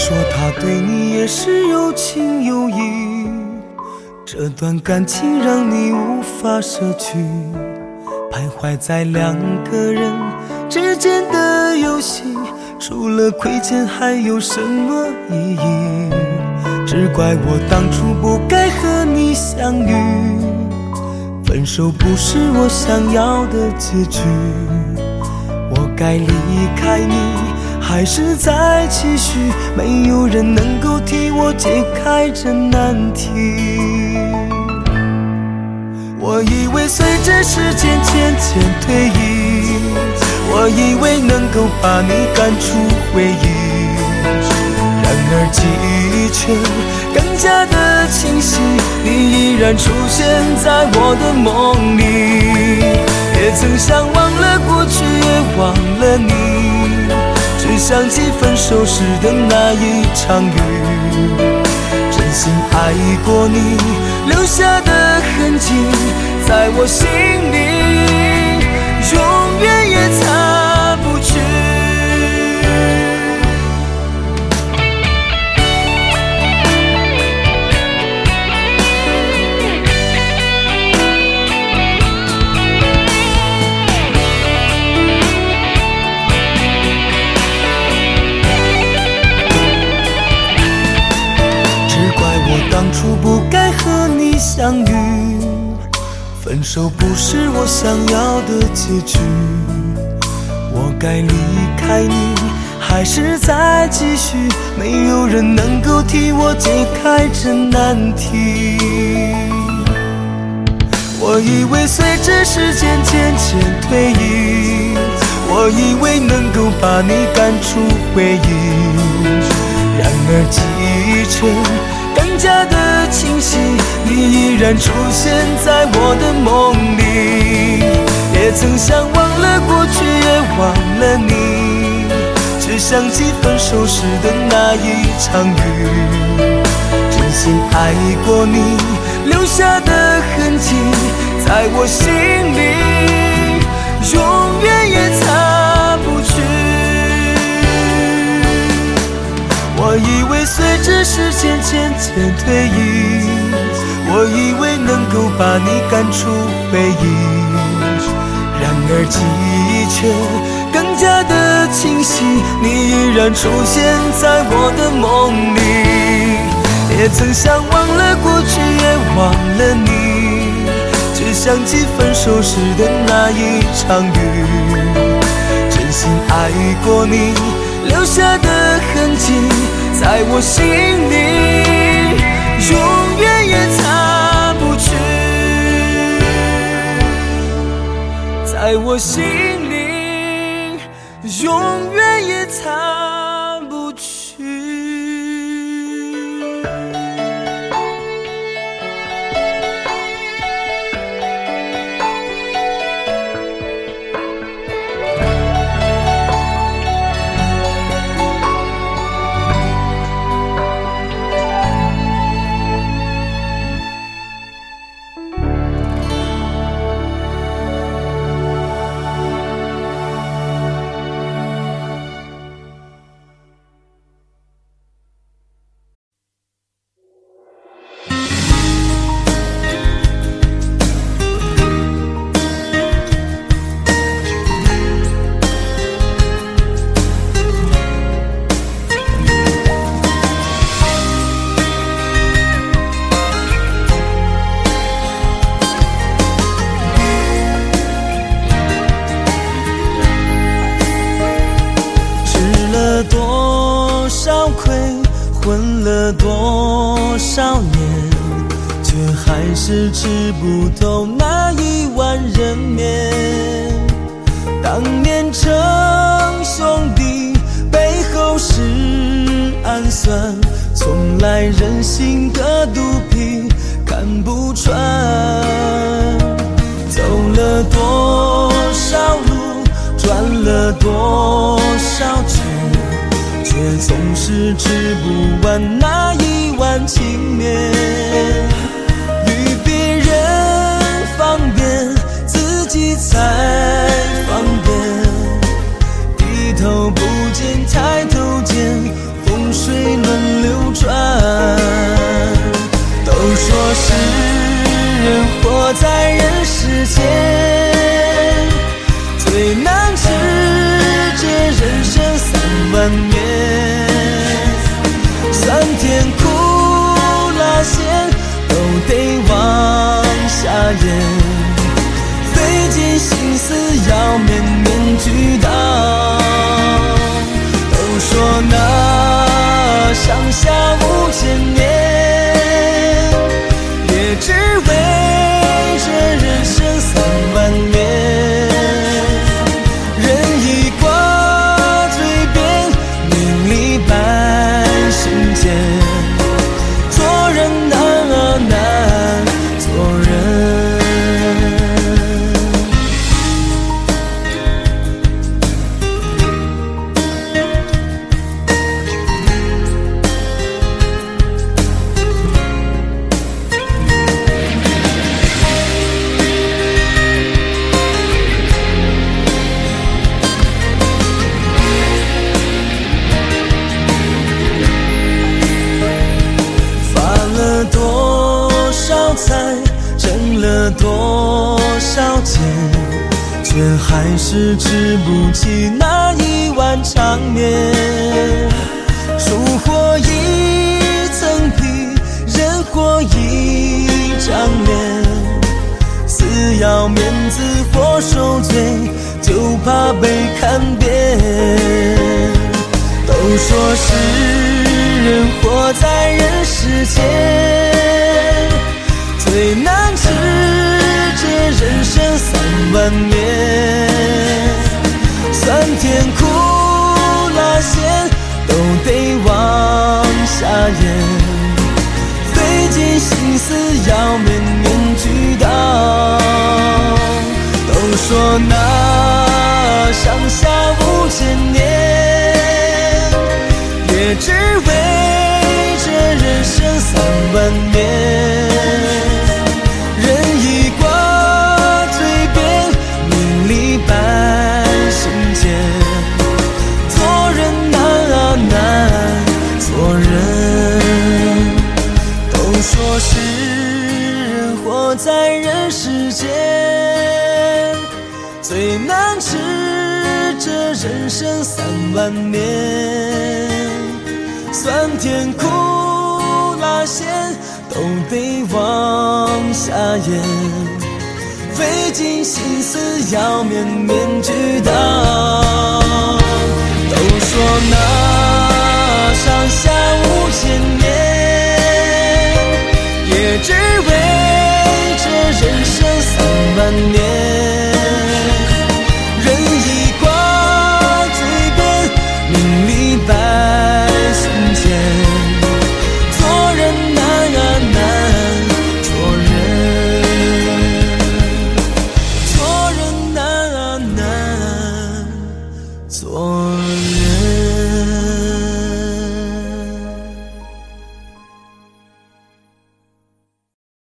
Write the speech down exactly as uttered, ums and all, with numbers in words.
说他对你也是有情有义，这段感情让你无法舍去，徘徊在两个人之间的游戏，除了亏欠还有什么意义？只怪我当初不该和你相遇，分手不是我想要的结局，我该离开你还是再继续？没有人能够替我解开这难题。我以为随着时间渐渐推移，我以为能够把你赶出回忆，然而记忆却更加的清晰，你依然出现在我的梦里。也曾想忘了过去，也忘了你，只想起分手时的那一场雨，真心爱过你留下的痕迹，在我心里永远也擦不去。当初不该和你相遇，分手不是我想要的结局，我该离开你还是再继续？没有人能够替我解开这难题。我以为随着时间渐渐推移，我以为能够把你赶出回忆，然而记忆却更加的清晰，你依然出现在我的梦里。也曾想忘了过去，也忘了你，只想起分手时的那一场雨，真心爱过你留下的痕迹，在我心里永远也擦不去。我以为随着时间渐渐推移，我以为能够把你赶出回忆，然而记忆却更加的清晰，你依然出现在我的梦里。也曾想忘了过去，也忘了你，只想起分手时的那一场雨，真心爱过你留下的痕迹，在我心里永远也擦不去，在我心里永远也擦不去。混了多少年，却还是吃不透那一碗人面。当年称兄弟，背后是暗算，从来人心的毒品看不穿。走了多少路，转了多少圈，却总是吃不完那一碗情面。与别人方便，自己才方便。低头不见抬头见，风水却还是吃不起那一碗长面。树火一层皮，人活一张脸，死要面子活受罪，就怕被看扁。都说是人活在人世间，最难吃这人生三碗面，酸甜苦辣咸都得往下咽，费尽心思要面面俱到。都说那上下五千年，也只为这人生三碗面。人一挂嘴边，名利摆心间，做人难啊难，做人。都说是人活在人世间，最难吃这人生三碗面，酸甜苦辣咸都得往下咽，费尽心思要面面俱到。